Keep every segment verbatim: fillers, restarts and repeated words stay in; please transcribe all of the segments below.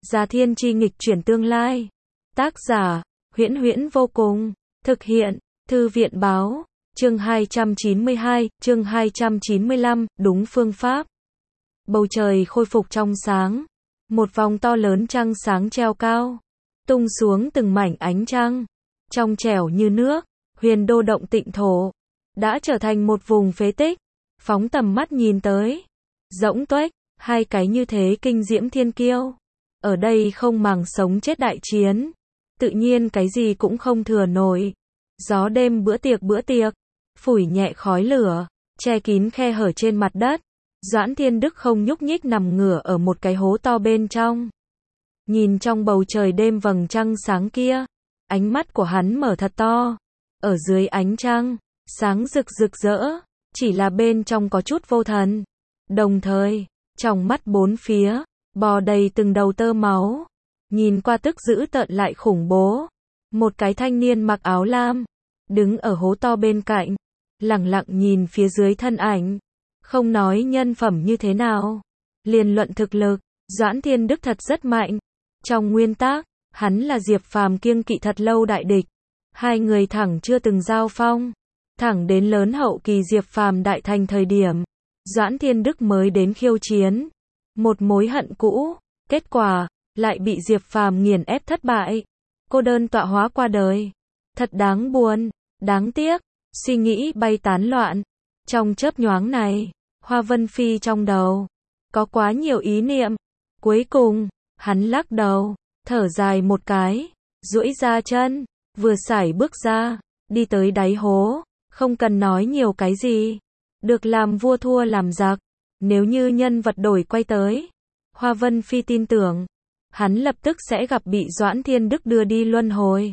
Già Thiên Chi nghịch chuyển tương lai. Tác giả, Huyễn Huyễn vô cùng. Thực hiện, Thư viện báo. Chương hai trăm chín mươi hai, chương hai trăm chín mươi lăm, đúng phương pháp. Bầu trời khôi phục trong sáng. Một vòng to lớn trăng sáng treo cao. Tung xuống từng mảnh ánh trăng. Trong trẻo như nước, huyền đô động tịnh thổ. Đã trở thành một vùng phế tích. Phóng tầm mắt nhìn tới. Rỗng tuếch, hai cái như thế kinh diễm thiên kiêu. Ở đây không màng sống chết đại chiến. Tự nhiên cái gì cũng không thừa nổi. Gió đêm bữa tiệc bữa tiệc. Phủi nhẹ khói lửa, che kín khe hở trên mặt đất. Doãn Thiên Đức không nhúc nhích nằm ngửa ở một cái hố to bên trong. Nhìn trong bầu trời đêm vầng trăng sáng kia. Ánh mắt của hắn mở thật to. Ở dưới ánh trăng, sáng rực rực rỡ. Chỉ là bên trong có chút vô thần. Đồng thời, trong mắt bốn phía, bò đầy từng đầu tơ máu. Nhìn qua tức dữ tợn lại khủng bố. Một cái thanh niên mặc áo lam, đứng ở hố to bên cạnh, lặng lặng nhìn phía dưới thân ảnh. Không nói nhân phẩm như thế nào, liền luận thực lực, Doãn Thiên Đức thật rất mạnh. Trong nguyên tắc, hắn là Diệp Phàm kiêng kỵ thật lâu đại địch. Hai người thẳng chưa từng giao phong. Thẳng đến lớn hậu kỳ Diệp Phàm đại thành thời điểm, Doãn Thiên Đức mới đến khiêu chiến. Một mối hận cũ, kết quả, lại bị Diệp Phàm nghiền ép thất bại. Cô đơn tọa hóa qua đời. Thật đáng buồn, đáng tiếc, suy nghĩ bay tán loạn. Trong chớp nhoáng này, Hoa Vân Phi trong đầu, có quá nhiều ý niệm. Cuối cùng, hắn lắc đầu, thở dài một cái, duỗi ra chân, vừa sải bước ra, đi tới đáy hố, không cần nói nhiều cái gì. Được làm vua thua làm giặc, nếu như nhân vật đổi quay tới, Hoa Vân Phi tin tưởng, hắn lập tức sẽ gặp bị Doãn Thiên Đức đưa đi luân hồi.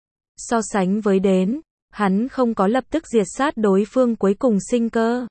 So sánh với đến, hắn không có lập tức diệt sát đối phương cuối cùng sinh cơ.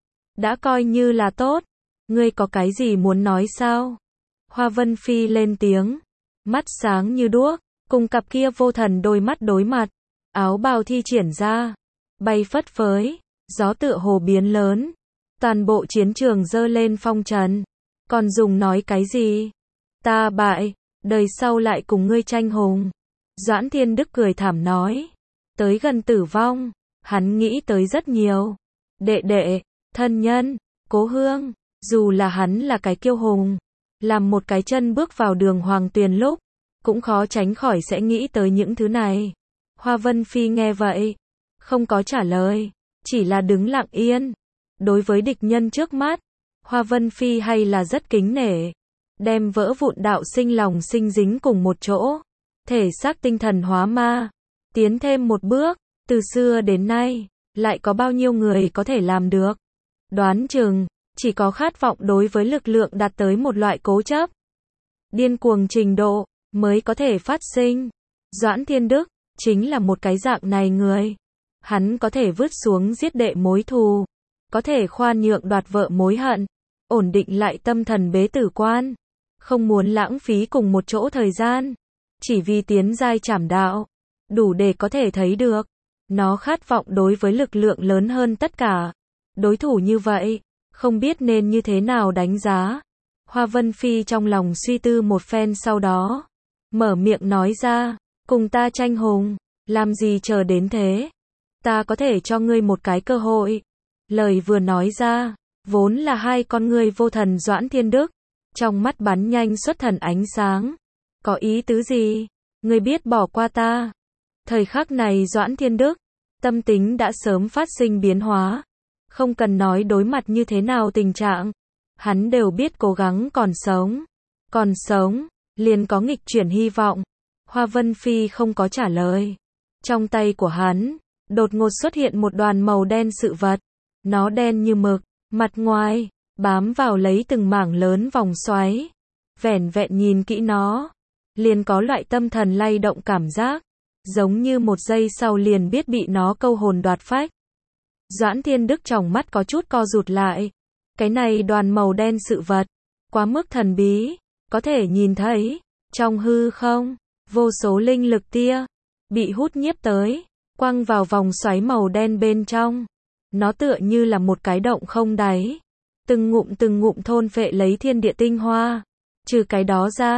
Đã coi như là tốt. Ngươi có cái gì muốn nói sao? Hoa Vân Phi lên tiếng. Mắt sáng như đuốc, cùng cặp kia vô thần đôi mắt đối mặt. Áo bào thi triển ra. Bay phất phới, gió tựa hồ biến lớn. Toàn bộ chiến trường dơ lên phong trần. Còn dùng nói cái gì? Ta bại, đời sau lại cùng ngươi tranh hùng. Doãn Thiên Đức cười thảm nói. Tới gần tử vong, hắn nghĩ tới rất nhiều. Đệ đệ, thân nhân, cố hương, dù là hắn là cái kiêu hùng, làm một cái chân bước vào đường hoàng tuyền lúc, cũng khó tránh khỏi sẽ nghĩ tới những thứ này. Hoa Vân Phi nghe vậy, không có trả lời, chỉ là đứng lặng yên. Đối với địch nhân trước mắt, Hoa Vân Phi hay là rất kính nể. Đem vỡ vụn đạo sinh lòng sinh dính cùng một chỗ. Thể xác tinh thần hóa ma. Tiến thêm một bước, từ xưa đến nay, lại có bao nhiêu người có thể làm được. Đoán chừng, chỉ có khát vọng đối với lực lượng đạt tới một loại cố chấp. Điên cuồng trình độ, mới có thể phát sinh. Doãn Thiên Đức, chính là một cái dạng này người. Hắn có thể vứt xuống giết đệ mối thù. Có thể khoan nhượng đoạt vợ mối hận. Ổn định lại tâm thần bế tử quan. Không muốn lãng phí cùng một chỗ thời gian. Chỉ vì tiến giai trảm đạo. Đủ để có thể thấy được. Nó khát vọng đối với lực lượng lớn hơn tất cả. Đối thủ như vậy, không biết nên như thế nào đánh giá. Hoa Vân Phi trong lòng suy tư một phen sau đó. Mở miệng nói ra, cùng ta tranh hùng, làm gì chờ đến thế. Ta có thể cho ngươi một cái cơ hội. Lời vừa nói ra, vốn là hai con ngươi vô thần Doãn Thiên Đức. Trong mắt bắn nhanh xuất thần ánh sáng. Có ý tứ gì? Ngươi biết bỏ qua ta. Thời khắc này Doãn Thiên Đức, tâm tính đã sớm phát sinh biến hóa. Không cần nói đối mặt như thế nào tình trạng. Hắn đều biết cố gắng còn sống. Còn sống, liền có nghịch chuyển hy vọng. Hoa Vân Phi không có trả lời. Trong tay của hắn, đột ngột xuất hiện một đoàn màu đen sự vật. Nó đen như mực, mặt ngoài, bám vào lấy từng mảng lớn vòng xoáy. Vẻn vẹn nhìn kỹ nó, liền có loại tâm thần lay động cảm giác. Giống như một giây sau liền biết bị nó câu hồn đoạt phách. Doãn Thiên Đức trong mắt có chút co rụt lại. Cái này đoàn màu đen sự vật, quá mức thần bí, có thể nhìn thấy, trong hư không, vô số linh lực tia, bị hút nhiếp tới, quăng vào vòng xoáy màu đen bên trong. Nó tựa như là một cái động không đáy. Từng ngụm từng ngụm thôn phệ lấy thiên địa tinh hoa. Trừ cái đó ra,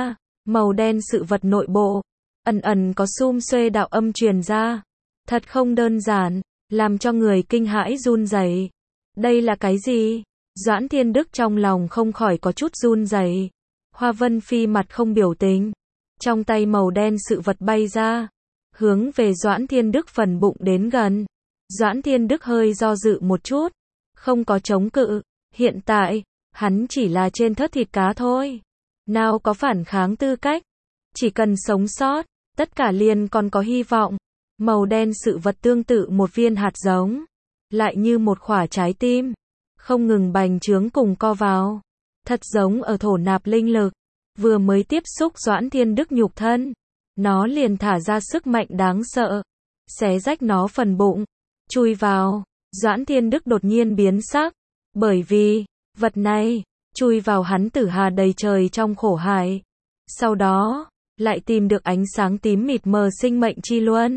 Màu đen sự vật nội bộ, ẩn ẩn có sum xuê đạo âm truyền ra. Thật không đơn giản, làm cho người kinh hãi run rẩy. Đây là cái gì? Doãn Thiên Đức trong lòng không khỏi có chút run rẩy. Hoa Vân Phi mặt không biểu tình. Trong tay màu đen sự vật bay ra, hướng về Doãn Thiên Đức phần bụng đến gần. Doãn Thiên Đức hơi do dự một chút, không có chống cự. Hiện tại, hắn chỉ là trên thớt thịt cá thôi. Nào có phản kháng tư cách. Chỉ cần sống sót, tất cả liền còn có hy vọng. Màu đen sự vật tương tự một viên hạt giống, lại như một quả trái tim, không ngừng bành trướng cùng co vào. Thật giống ở thổ nạp linh lực. Vừa mới tiếp xúc Doãn Thiên Đức nhục thân, nó liền thả ra sức mạnh đáng sợ, xé rách nó phần bụng, chui vào. Doãn Thiên Đức đột nhiên biến sắc, bởi vì, vật này, chui vào hắn tử hà đầy trời trong khổ hải. Sau đó, lại tìm được ánh sáng tím mịt mờ sinh mệnh chi luân.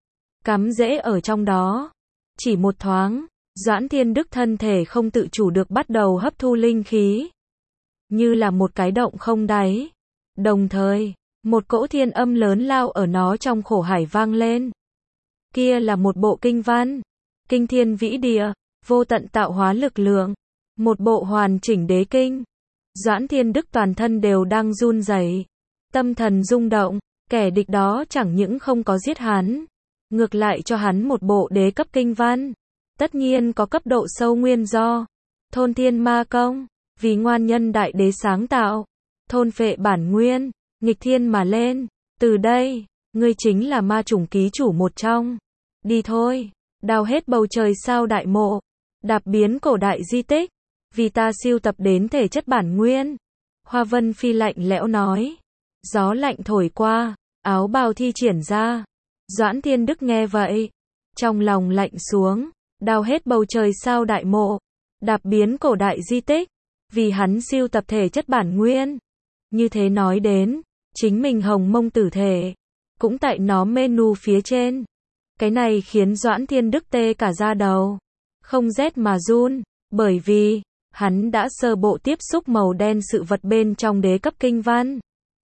Cắm rễ ở trong đó. Chỉ một thoáng, Doãn Thiên Đức thân thể không tự chủ được bắt đầu hấp thu linh khí. Như là một cái động không đáy. Đồng thời, một cỗ thiên âm lớn lao ở nó trong khổ hải vang lên. Kia là một bộ kinh văn. Kinh thiên vĩ địa, vô tận tạo hóa lực lượng. Một bộ hoàn chỉnh đế kinh. Doãn Thiên Đức toàn thân đều đang run rẩy, tâm thần rung động. Kẻ địch đó chẳng những không có giết hắn, ngược lại cho hắn một bộ đế cấp kinh văn. Tất nhiên có cấp độ sâu nguyên do. Thôn thiên ma công, vì ngoan nhân đại đế sáng tạo. Thôn phệ bản nguyên, nghịch thiên mà lên. Từ đây, ngươi chính là ma chủng ký chủ một trong. Đi thôi, đào hết bầu trời sao đại mộ, đạp biến cổ đại di tích, vì ta siêu tập đến thể chất bản nguyên. Hoa Vân Phi lạnh lẽo nói. Gió lạnh thổi qua, áo bào thi triển ra. Doãn Thiên Đức nghe vậy, trong lòng lạnh xuống. Đào hết bầu trời sao đại mộ, đạp biến cổ đại di tích, vì hắn siêu tập thể chất bản nguyên. Như thế nói đến, chính mình hồng mông tử thể, cũng tại nó menu phía trên. Cái này khiến Doãn Thiên Đức tê cả da đầu, không rét mà run, bởi vì, hắn đã sơ bộ tiếp xúc màu đen sự vật bên trong đế cấp kinh văn.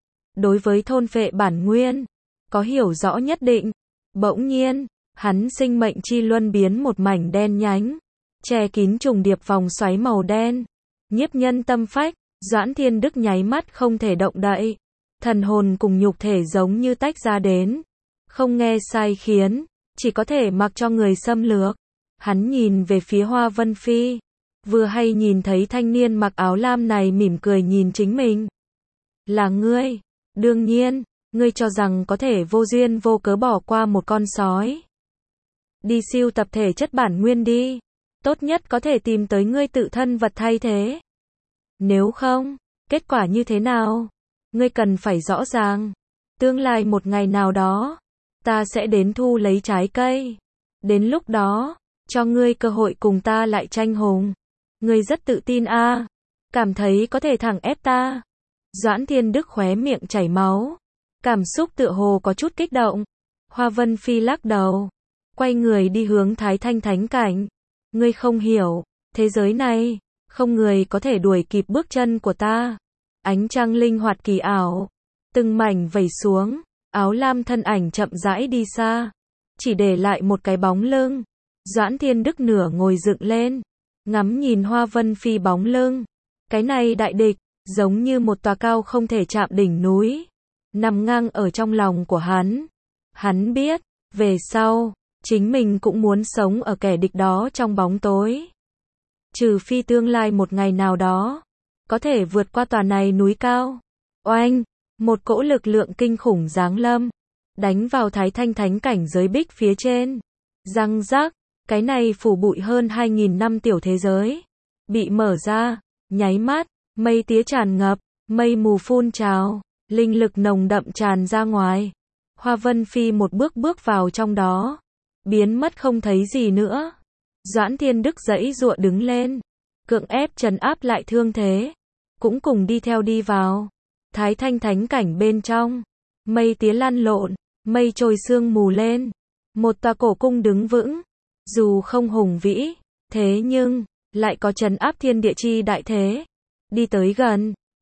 Đối với thôn phệ bản nguyên, có hiểu rõ nhất định. Bỗng nhiên, hắn sinh mệnh chi luân biến một mảnh đen nhánh, che kín trùng điệp vòng xoáy màu đen, nhiếp nhân tâm phách. Doãn Thiên Đức nháy mắt không thể động đậy, thần hồn cùng nhục thể giống như tách ra đến, không nghe sai khiến, chỉ có thể mặc cho người xâm lược. Hắn nhìn về phía Hoa Vân Phi, vừa hay nhìn thấy thanh niên mặc áo lam này mỉm cười nhìn chính mình. Là ngươi? Đương nhiên, ngươi cho rằng có thể vô duyên vô cớ bỏ qua một con sói. Đi siêu tập thể chất bản nguyên đi. Tốt nhất có thể tìm tới ngươi tự thân vật thay thế. Nếu không, kết quả như thế nào? Ngươi cần phải rõ ràng. Tương lai một ngày nào đó, ta sẽ đến thu lấy trái cây. Đến lúc đó, cho ngươi cơ hội cùng ta lại tranh hùng. Ngươi rất tự tin a, à? Cảm thấy có thể thẳng ép ta. Doãn Thiên Đức khóe miệng chảy máu, cảm xúc tựa hồ có chút kích động. Hoa Vân Phi lắc đầu, quay người đi hướng Thái Thanh Thánh Cảnh. Ngươi không hiểu, thế giới này, không người có thể đuổi kịp bước chân của ta. Ánh trăng linh hoạt kỳ ảo, từng mảnh vẩy xuống, áo lam thân ảnh chậm rãi đi xa, chỉ để lại một cái bóng lưng. Doãn Thiên Đức nửa ngồi dựng lên, ngắm nhìn Hoa Vân Phi bóng lưng. Cái này đại địch, giống như một tòa cao không thể chạm đỉnh núi, nằm ngang ở trong lòng của hắn. Hắn biết, về sau, chính mình cũng muốn sống ở kẻ địch đó trong bóng tối. Trừ phi tương lai một ngày nào đó, có thể vượt qua tòa này núi cao. Oanh, một cỗ lực lượng kinh khủng giáng lâm, đánh vào Thái Thanh Thánh Cảnh giới bích phía trên. Răng rắc, cái này phủ bụi hơn hai nghìn năm tiểu thế giới, bị mở ra, nháy mắt, mây tía tràn ngập, mây mù phun trào, linh lực nồng đậm tràn ra ngoài. Hoa Vân Phi một bước bước vào trong đó, biến mất không thấy gì nữa. Doãn Thiên Đức giãy giụa đứng lên, cưỡng ép trấn áp lại thương thế, cũng cùng đi theo đi vào Thái Thanh Thánh Cảnh bên trong. Mây tía lăn lộn, mây trôi sương mù lên, một tòa cổ cung đứng vững, dù không hùng vĩ, thế nhưng lại có trấn áp thiên địa chi đại thế. Đi tới gần,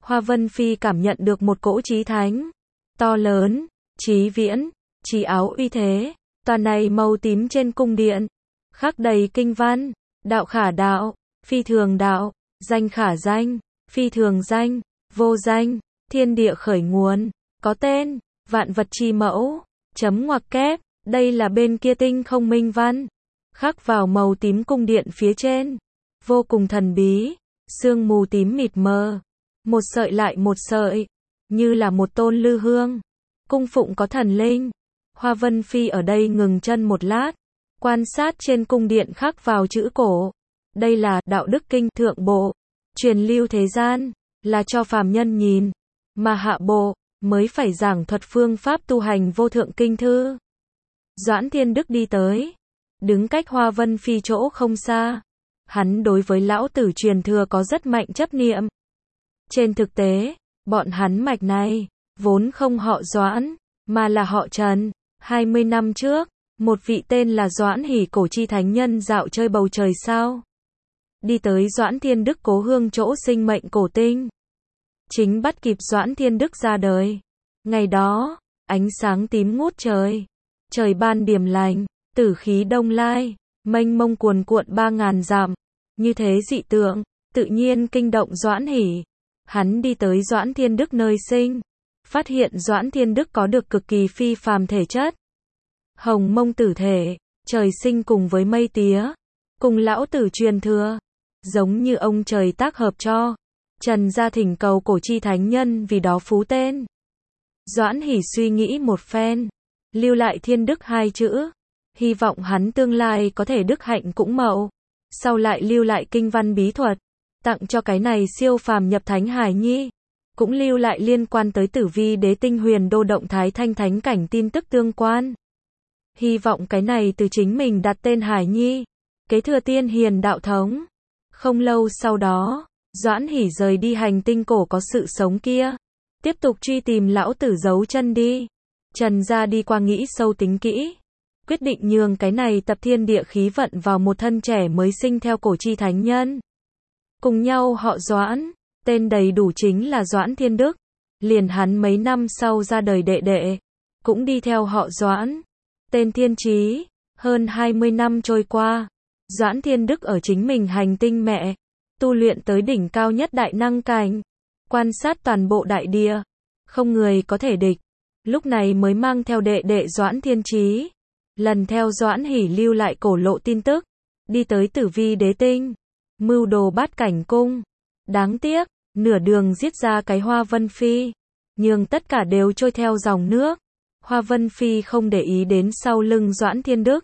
Hoa Vân Phi cảm nhận được một cỗ chí thánh, to lớn, chí viễn, chí áo uy thế, tòa này màu tím trên cung điện, khắc đầy kinh văn, đạo khả đạo, phi thường đạo, danh khả danh, phi thường danh, vô danh, thiên địa khởi nguồn, có tên, vạn vật chi mẫu, chấm ngoặc kép, đây là bên kia tinh không minh văn, khắc vào màu tím cung điện phía trên, vô cùng thần bí, sương mù tím mịt mờ, một sợi lại một sợi, như là một tôn lư hương, cung phụng có thần linh. Hoa Vân Phi ở đây ngừng chân một lát, quan sát trên cung điện khắc vào chữ cổ, đây là đạo đức kinh thượng bộ, truyền lưu thế gian, là cho phàm nhân nhìn, mà hạ bộ, mới phải giảng thuật phương pháp tu hành vô thượng kinh thư. Doãn Thiên Đức đi tới, đứng cách Hoa Vân Phi chỗ không xa, hắn đối với lão tử truyền thừa có rất mạnh chấp niệm. Trên thực tế, bọn hắn mạch này, vốn không họ Doãn, mà là họ Trần. hai mươi năm trước, một vị tên là Doãn Hỷ cổ chi thánh nhân dạo chơi bầu trời sao. Đi tới Doãn Thiên Đức cố hương chỗ sinh mệnh cổ tinh. Chính bắt kịp Doãn Thiên Đức ra đời. Ngày đó, ánh sáng tím ngút trời. Trời ban điềm lành, tử khí đông lai, mênh mông cuồn cuộn ba ngàn dặm. Như thế dị tượng, tự nhiên kinh động Doãn Hỷ. Hắn đi tới Doãn Thiên Đức nơi sinh. Phát hiện Doãn Thiên Đức có được cực kỳ phi phàm thể chất. Hồng mông tử thể, trời sinh cùng với mây tía. Cùng lão tử truyền thừa. Giống như ông trời tác hợp cho. Trần gia thỉnh cầu cổ chi thánh nhân vì đó phú tên. Doãn Hỷ suy nghĩ một phen. Lưu lại Thiên Đức hai chữ. Hy vọng hắn tương lai có thể đức hạnh cũng mậu. Sau lại lưu lại kinh văn bí thuật. Tặng cho cái này siêu phàm nhập thánh hài nhi. Cũng lưu lại liên quan tới Tử Vi Đế tinh huyền đô động thái thanh thánh cảnh tin tức tương quan. Hy vọng cái này từ chính mình đặt tên Hải Nhi, kế thừa tiên hiền đạo thống. Không lâu sau đó, Doãn Hỷ rời đi hành tinh cổ có sự sống kia, tiếp tục truy tìm lão tử giấu chân đi. Trần gia đi qua nghĩ sâu tính kỹ, quyết định nhường cái này tập thiên địa khí vận vào một thân trẻ mới sinh theo cổ chi thánh nhân. Cùng nhau họ Doãn, tên đầy đủ chính là Doãn Thiên Đức. Liền hắn mấy năm sau ra đời đệ đệ, cũng đi theo họ Doãn, tên Thiên Chí. Hơn hai mươi năm trôi qua, Doãn Thiên Đức ở chính mình hành tinh mẹ, tu luyện tới đỉnh cao nhất đại năng cảnh, quan sát toàn bộ đại địa, không người có thể địch. Lúc này mới mang theo đệ đệ Doãn Thiên Chí, lần theo Doãn Hỷ lưu lại cổ lộ tin tức, đi tới Tử Vi Đế tinh, mưu đồ bát cảnh cung. Đáng tiếc, nửa đường giết ra cái Hoa Vân Phi, nhưng tất cả đều trôi theo dòng nước. Hoa Vân Phi không để ý đến sau lưng Doãn Thiên Đức,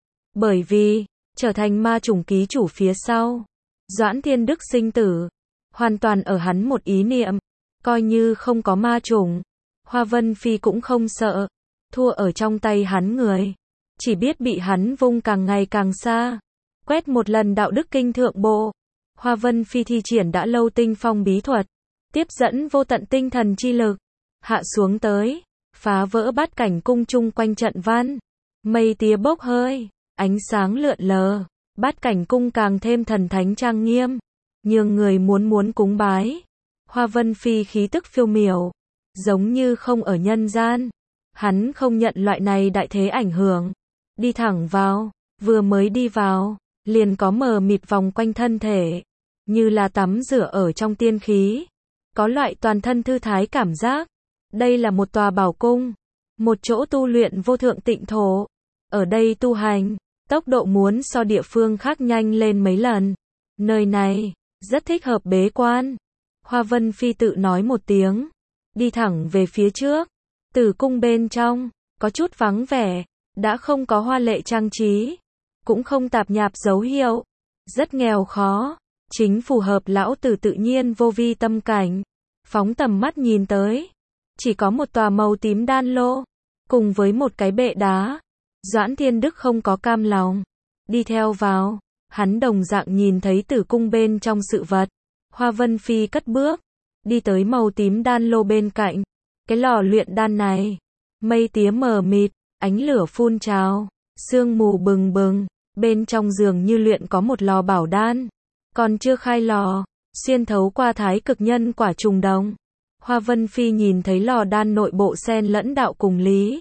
bởi vì trở thành ma chủng ký chủ phía sau, Doãn Thiên Đức sinh tử hoàn toàn ở hắn một ý niệm, coi như không có ma chủng, Hoa Vân Phi cũng không sợ thua ở trong tay hắn người, chỉ biết bị hắn vung càng ngày càng xa. Quét một lần đạo đức kinh thượng bộ, Hoa Vân Phi thi triển đã lâu tinh phong bí thuật, tiếp dẫn vô tận tinh thần chi lực, hạ xuống tới, phá vỡ bát cảnh cung chung quanh trận văn, mây tía bốc hơi, ánh sáng lượn lờ, bát cảnh cung càng thêm thần thánh trang nghiêm, nhường người muốn muốn cúng bái. Hoa Vân Phi khí tức phiêu miểu, giống như không ở nhân gian, hắn không nhận loại này đại thế ảnh hưởng, đi thẳng vào, vừa mới đi vào, liền có mờ mịt vòng quanh thân thể, như là tắm rửa ở trong tiên khí, có loại toàn thân thư thái cảm giác. Đây là một tòa bảo cung, một chỗ tu luyện vô thượng tịnh thổ. Ở đây tu hành, tốc độ muốn so địa phương khác nhanh lên mấy lần. Nơi này, rất thích hợp bế quan. Hoa Vân Phi tự nói một tiếng, đi thẳng về phía trước. Tử cung bên trong, có chút vắng vẻ, đã không có hoa lệ trang trí, cũng không tạp nhạp dấu hiệu, rất nghèo khó, chính phù hợp lão tử tự nhiên vô vi tâm cảnh. Phóng tầm mắt nhìn tới, chỉ có một tòa màu tím đan lô, cùng với một cái bệ đá. Doãn Thiên Đức không có cam lòng, đi theo vào, hắn đồng dạng nhìn thấy tử cung bên trong sự vật. Hoa Vân Phi cất bước, đi tới màu tím đan lô bên cạnh, cái lò luyện đan này, mây tía mờ mịt, ánh lửa phun trào, sương mù bừng bừng, bên trong giường như luyện có một lò bảo đan, còn chưa khai lò. xuyên thấu qua thái cực nhân quả trùng đồng. Hoa Vân Phi nhìn thấy lò đan nội bộ xen lẫn đạo cùng lý.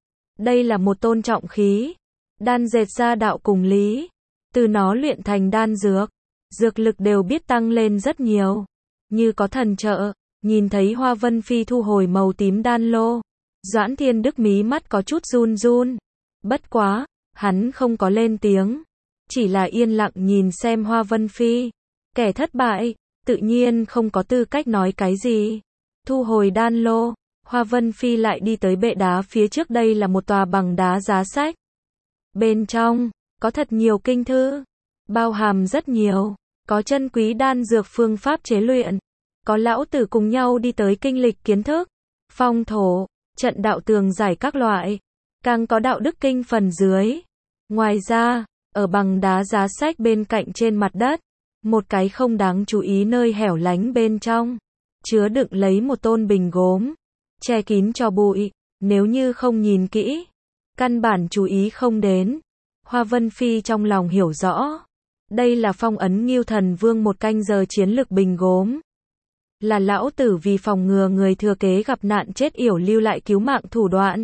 Đây là một tôn trọng khí. Đan dệt ra đạo cùng lý. Từ nó luyện thành đan dược. Dược lực đều biết tăng lên rất nhiều. Như có thần trợ. Nhìn thấy Hoa Vân Phi thu hồi màu tím đan lô. Doãn Thiên Đức mí mắt có chút run run. Bất quá, hắn không có lên tiếng. Chỉ là yên lặng nhìn xem Hoa Vân Phi. Kẻ thất bại, tự nhiên không có tư cách nói cái gì. Thu hồi đan lô, Hoa Vân Phi lại đi tới bệ đá phía trước, đây là một tòa bằng đá giá sách. Bên trong, có thật nhiều kinh thư, bao hàm rất nhiều, có chân quý đan dược phương pháp chế luyện, có lão tử cùng nhau đi tới kinh lịch kiến thức, phong thổ, trận đạo tường giải các loại, càng có đạo đức kinh phần dưới. Ngoài ra, ở bằng đá giá sách bên cạnh trên mặt đất, một cái không đáng chú ý nơi hẻo lánh bên trong, chứa đựng lấy một tôn bình gốm, che kín cho bụi, nếu như không nhìn kỹ, căn bản chú ý không đến. Hoa Vân Phi trong lòng hiểu rõ, đây là phong ấn Ngưu Thần Vương một canh giờ chiến lực bình gốm. Là lão tử vì phòng ngừa người thừa kế gặp nạn chết yểu lưu lại cứu mạng thủ đoạn.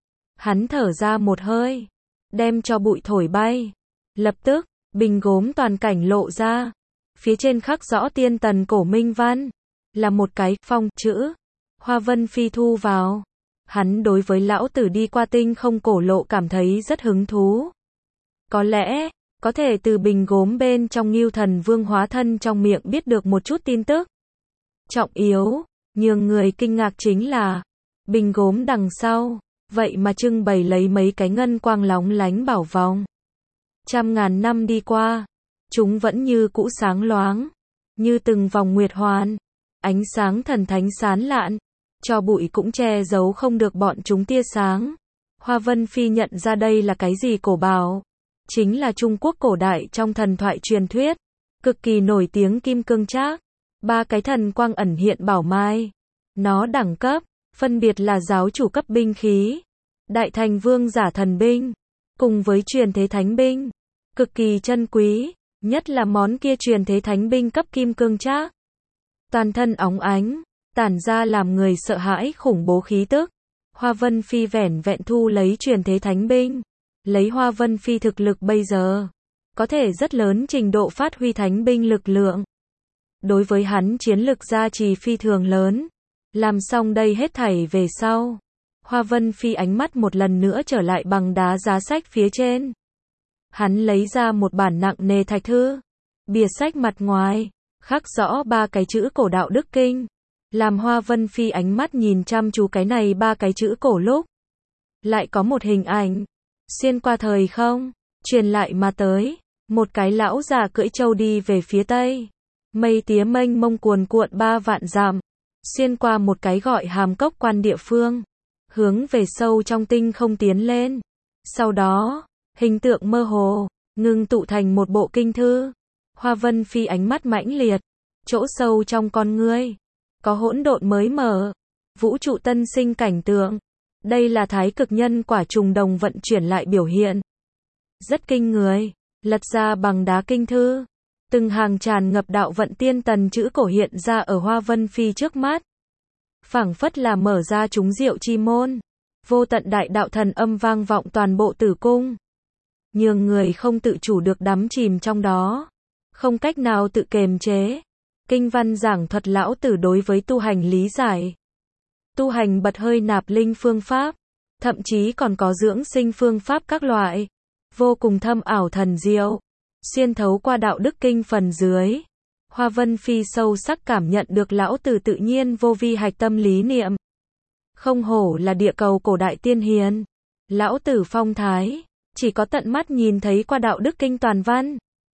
Hắn thở ra một hơi, đem cho bụi thổi bay. Lập tức, bình gốm toàn cảnh lộ ra. Phía trên khắc rõ tiên tần cổ minh văn. Là một cái phong chữ. Hoa Vân Phi thu vào. Hắn đối với lão tử đi qua tinh không cổ lộ cảm thấy rất hứng thú. Có lẽ, có thể từ bình gốm bên trong Ngưu Thần Vương hóa thân trong miệng biết được một chút tin tức. Trọng yếu, nhường người kinh ngạc chính là, bình gốm đằng sau, vậy mà trưng bày lấy mấy cái ngân quang lóng lánh bảo vòng. Trăm ngàn năm đi qua, chúng vẫn như cũ sáng loáng, như từng vòng nguyệt hoàn, ánh sáng thần thánh sáng lạn, cho bụi cũng che giấu không được bọn chúng tia sáng. Hoa Vân Phi nhận ra đây là cái gì cổ bảo, chính là Trung Quốc cổ đại trong thần thoại truyền thuyết, cực kỳ nổi tiếng kim cương trác, ba cái thần quang ẩn hiện bảo mai. Nó đẳng cấp, phân biệt là giáo chủ cấp binh khí, đại thành vương giả thần binh, cùng với truyền thế thánh binh, cực kỳ chân quý, nhất là món kia truyền thế thánh binh cấp kim cương trác. Toàn thân óng ánh, tản ra làm người sợ hãi khủng bố khí tức. Hoa Vân Phi vẻn vẹn thu lấy truyền thế thánh binh, lấy Hoa Vân Phi thực lực bây giờ, có thể rất lớn trình độ phát huy thánh binh lực lượng. Đối với hắn chiến lực gia trì phi thường lớn. Làm xong đây hết thảy về sau, Hoa Vân Phi ánh mắt một lần nữa trở lại bằng đá giá sách phía trên. Hắn lấy ra một bản nặng nề thạch thư, bìa sách mặt ngoài khắc rõ ba cái chữ cổ đạo đức kinh. Làm Hoa Vân Phi ánh mắt nhìn chăm chú cái này ba cái chữ cổ lúc, lại có một hình ảnh xuyên qua thời không, truyền lại mà tới, một cái lão già cưỡi trâu đi về phía tây. Mây tía mênh mông cuồn cuộn ba vạn dặm, xuyên qua một cái gọi Hàm Cốc Quan địa phương, hướng về sâu trong tinh không tiến lên. Sau đó, hình tượng mơ hồ, ngưng tụ thành một bộ kinh thư. Hoa Vân Phi ánh mắt mãnh liệt, chỗ sâu trong con ngươi, có hỗn độn mới mở, vũ trụ tân sinh cảnh tượng. Đây là thái cực nhân quả trùng đồng vận chuyển lại biểu hiện. Rất kinh người, lật ra bằng đá kinh thư. Từng hàng tràn ngập đạo vận tiên tần chữ cổ hiện ra ở Hoa Vân Phi trước mắt. Phảng phất là mở ra chúng diệu chi môn. Vô tận đại đạo thần âm vang vọng toàn bộ tử cung. Nhường người không tự chủ được đắm chìm trong đó. Không cách nào tự kềm chế. Kinh văn giảng thuật lão tử đối với tu hành lý giải. Tu hành bật hơi nạp linh phương pháp. Thậm chí còn có dưỡng sinh phương pháp các loại. Vô cùng thâm ảo thần diệu. Xuyên thấu qua đạo đức kinh phần dưới, Hoa Vân Phi sâu sắc cảm nhận được lão tử tự nhiên vô vi hạch tâm lý niệm. Không hổ là địa cầu cổ đại tiên hiền. Lão tử phong thái, chỉ có tận mắt nhìn thấy qua đạo đức kinh toàn văn,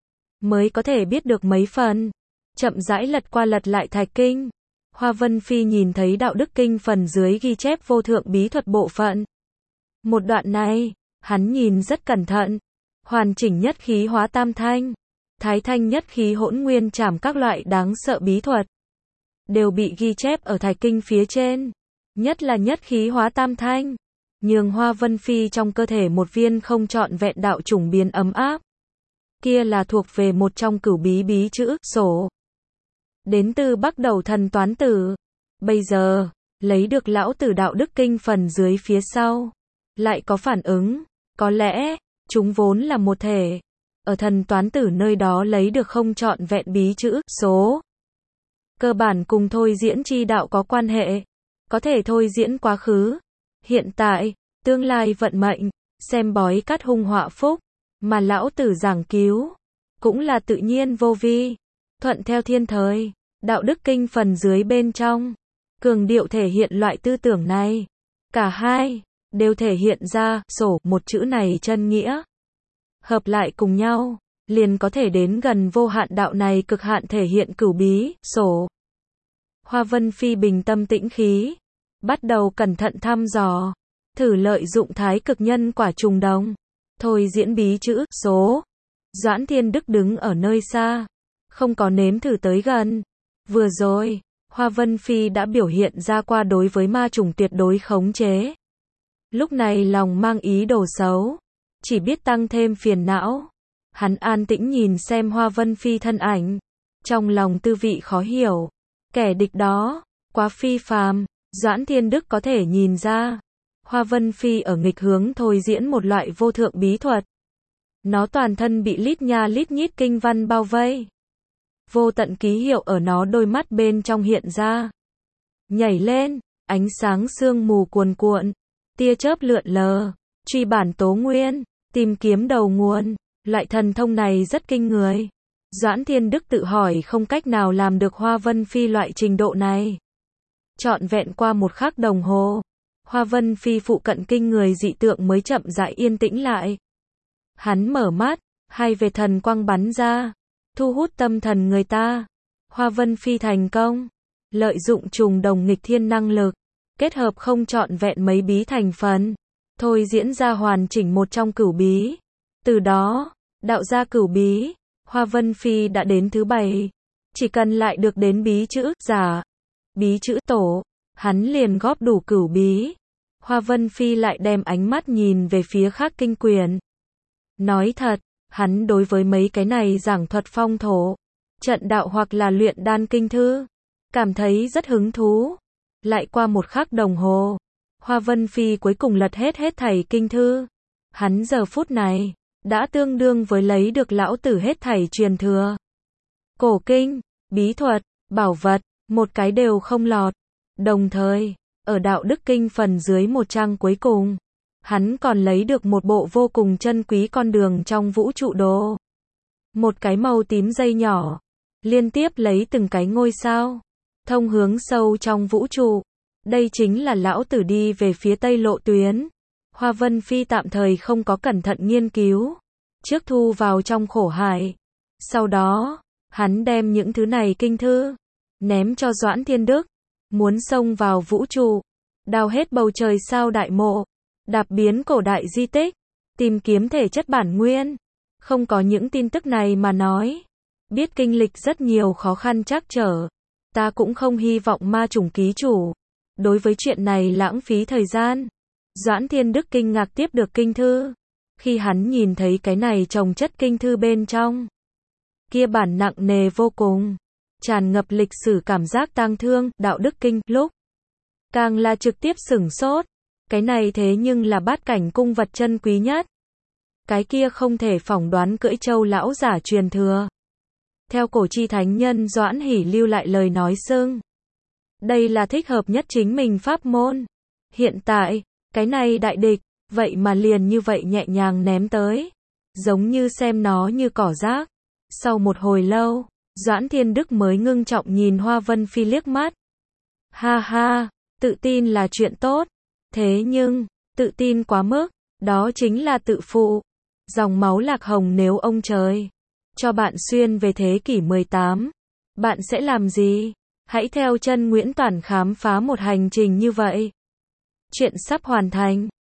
mới có thể biết được mấy phần. Chậm rãi lật qua lật lại thạch kinh, Hoa Vân Phi nhìn thấy đạo đức kinh phần dưới ghi chép vô thượng bí thuật bộ phận. Một đoạn này, hắn nhìn rất cẩn thận. Hoàn chỉnh nhất khí hóa tam thanh, thái thanh nhất khí hỗn nguyên trảm các loại đáng sợ bí thuật, đều bị ghi chép ở thạch kinh phía trên. Nhất là nhất khí hóa tam thanh, nhường Hoa Vân Phi trong cơ thể một viên không trọn vẹn đạo chủng biến ấm áp. Kia là thuộc về một trong cửu bí bí chữ, sổ. đến từ Bắc Đầu Thần Toán Tử. Bây giờ, lấy được lão tử đạo đức kinh phần dưới phía sau, lại có phản ứng, có lẽ, chúng vốn là một thể. Ở Thần Toán Tử nơi đó lấy được không trọn vẹn bí chữ, số. Cơ bản cùng thôi diễn chi đạo có quan hệ. Có thể thôi diễn quá khứ, hiện tại, tương lai vận mệnh, xem bói cát hung họa phúc, mà lão tử giảng cứu, cũng là tự nhiên vô vi, thuận theo thiên thời. Đạo đức kinh phần dưới bên trong, cường điệu thể hiện loại tư tưởng này. Cả hai, đều thể hiện ra, sổ, một chữ này chân nghĩa. Hợp lại cùng nhau, liền có thể đến gần vô hạn đạo này cực hạn thể hiện cửu bí, sổ. Hoa Vân Phi bình tâm tĩnh khí, bắt đầu cẩn thận thăm dò, thử lợi dụng thái cực nhân quả trùng đồng, thôi diễn bí chữ, số. Doãn Thiên Đức đứng ở nơi xa, không có nếm thử tới gần. Vừa rồi, Hoa Vân Phi đã biểu hiện ra qua đối với ma trùng tuyệt đối khống chế. Lúc này lòng mang ý đồ xấu, chỉ biết tăng thêm phiền não. Hắn an tĩnh nhìn xem Hoa Vân Phi thân ảnh, trong lòng tư vị khó hiểu. Kẻ địch đó, quá phi phàm. Doãn Thiên Đức có thể nhìn ra, Hoa Vân Phi ở nghịch hướng thôi diễn một loại vô thượng bí thuật. Nó toàn thân bị lít nha lít nhít kinh văn bao vây. Vô tận ký hiệu ở nó đôi mắt bên trong hiện ra. Nhảy lên, ánh sáng sương mù cuồn cuộn, tia chớp lượn lờ, truy bản tố nguyên, tìm kiếm đầu nguồn. Loại thần thông này rất kinh người. Doãn Thiên Đức tự hỏi không cách nào làm được Hoa Vân Phi loại trình độ này. Trọn vẹn qua một khắc đồng hồ, Hoa Vân Phi phụ cận kinh người dị tượng mới chậm rãi yên tĩnh lại. Hắn mở mắt, hai vệt thần quang bắn ra, thu hút tâm thần người ta. Hoa Vân Phi thành công, lợi dụng trùng đồng nghịch thiên năng lực, kết hợp không trọn vẹn mấy bí thành phần, thôi diễn ra hoàn chỉnh một trong cửu bí. Từ đó, đạo ra cửu bí, Hoa Vân Phi đã đến thứ bảy. Chỉ cần lại được đến bí chữ giả, bí chữ tổ, hắn liền góp đủ cửu bí. Hoa Vân Phi lại đem ánh mắt nhìn về phía khác kinh quyển. Nói thật, hắn đối với mấy cái này giảng thuật phong thổ, trận đạo hoặc là luyện đan kinh thư, cảm thấy rất hứng thú. Lại qua một khắc đồng hồ, Hoa Vân Phi cuối cùng lật hết hết thảy kinh thư. Hắn giờ phút này, đã tương đương với lấy được lão tử hết thảy truyền thừa. Cổ kinh, bí thuật, bảo vật, một cái đều không lọt. Đồng thời, ở đạo đức kinh phần dưới một trang cuối cùng, hắn còn lấy được một bộ vô cùng chân quý con đường trong vũ trụ đồ. Một cái màu tím dây nhỏ, liên tiếp lấy từng cái ngôi sao, thông hướng sâu trong vũ trụ. Đây chính là lão tử đi về phía tây lộ tuyến. Hoa Vân Phi tạm thời không có cẩn thận nghiên cứu, trước thu vào trong khổ hải. Sau đó, hắn đem những thứ này kinh thư, ném cho Doãn Thiên Đức, muốn xông vào vũ trụ, đào hết bầu trời sao đại mộ, đạp biến cổ đại di tích, tìm kiếm thể chất bản nguyên. Không có những tin tức này mà nói, biết kinh lịch rất nhiều khó khăn trắc trở. Ta cũng không hy vọng ma chủng ký chủ đối với chuyện này lãng phí thời gian. Doãn Thiên Đức kinh ngạc tiếp được kinh thư. Khi hắn nhìn thấy cái này chồng chất kinh thư bên trong, kia bản nặng nề vô cùng, tràn ngập lịch sử cảm giác tang thương, đạo đức kinh, lúc càng là trực tiếp sửng sốt. Cái này thế nhưng là bát cảnh cung vật chân quý nhất. Cái kia không thể phỏng đoán cưỡi châu lão giả truyền thừa. Theo cổ chi thánh nhân Doãn Hỷ lưu lại lời nói xưng, đây là thích hợp nhất chính mình pháp môn. Hiện tại, cái này đại địch, vậy mà liền như vậy nhẹ nhàng ném tới, giống như xem nó như cỏ rác. Sau một hồi lâu, Doãn Thiên Đức mới ngưng trọng nhìn Hoa Vân Phi liếc mắt. Ha ha, tự tin là chuyện tốt, thế nhưng, tự tin quá mức, đó chính là tự phụ. Dòng máu lạc hồng nếu ông trời cho bạn xuyên về thế kỷ mười tám, bạn sẽ làm gì? Hãy theo chân Nguyễn Toản khám phá một hành trình như vậy. Chuyện sắp hoàn thành.